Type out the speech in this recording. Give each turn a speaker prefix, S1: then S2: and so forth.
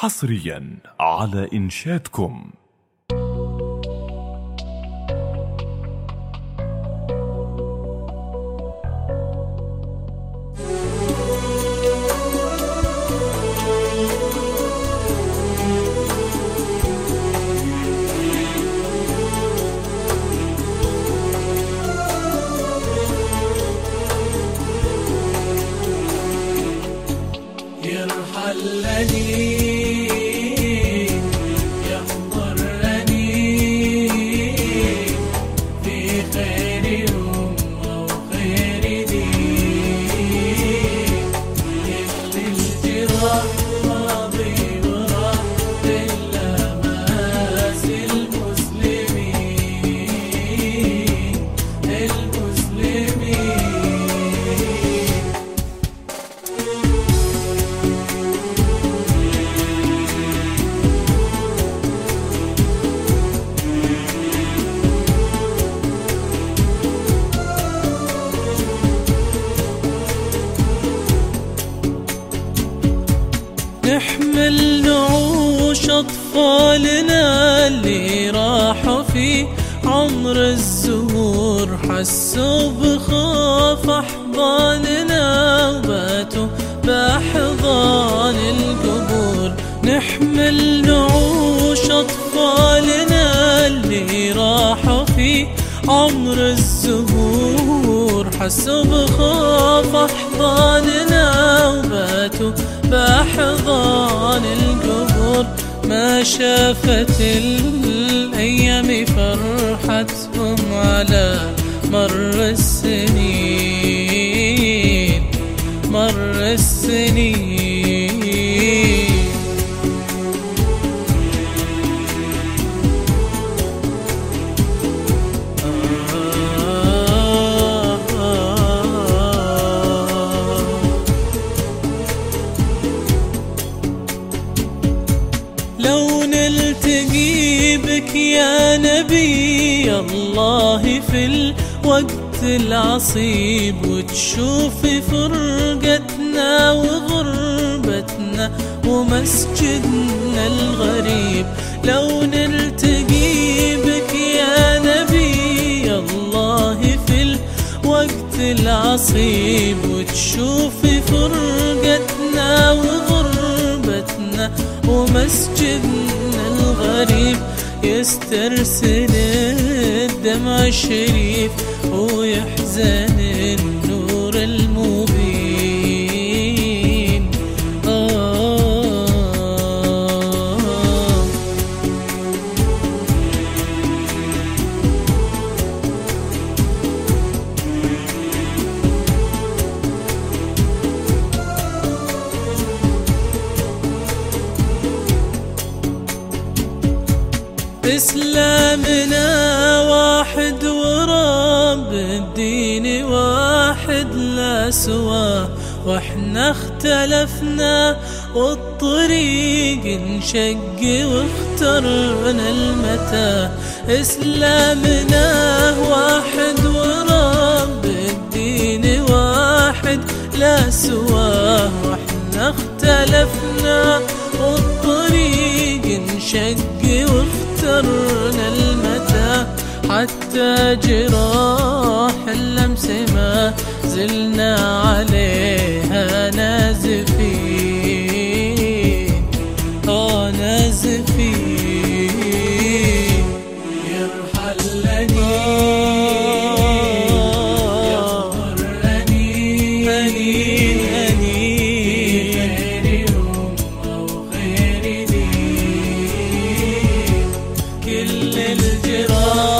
S1: حصريا على إنشادكم.
S2: يرحلني يحضرني في خير يوم أو خير دين، يخلي الجراح ماضي وراح للماس المسلمين. نحمل نعوش أطفالنا اللي راحوا في عمر الزهور، حسوا بخوف أحضاننا وباتوا بأحضان القبور. نحمل نعوش أطفالنا اللي راحوا في عمر الزهور، حسوا بخوف أحضاننا وباتوا بأحضان القبور. ما شافت الأيام فرحتهم على مر السنين، مر السنين. لو نلتقي بك يا نبي الله في الوقت العصيب، وتشوف فرقتنا وغربتنا ومسجدنا الغريب. لو نلتقي بك يا نبي الله في الوقت العصيب، وتشوف فرقتنا وغربتنا ومسجدنا الغريب. يسترسل الدمع الشريف ويحزن النور المبين. إسلامنا واحد ورب الدين واحد لا سواه، واحنا اختلفنا والطريق انشق واخترنا المتاه. إسلامنا واحد ورب الدين واحد لا سواه، واحنا اختلفنا والطريق انشق واخترنا المتاه. حتى جراح اللمس ما زلنا عليها نازفين، نازفين. يرحلني يحضرني في خير يوم أو خير دين، كل الجراح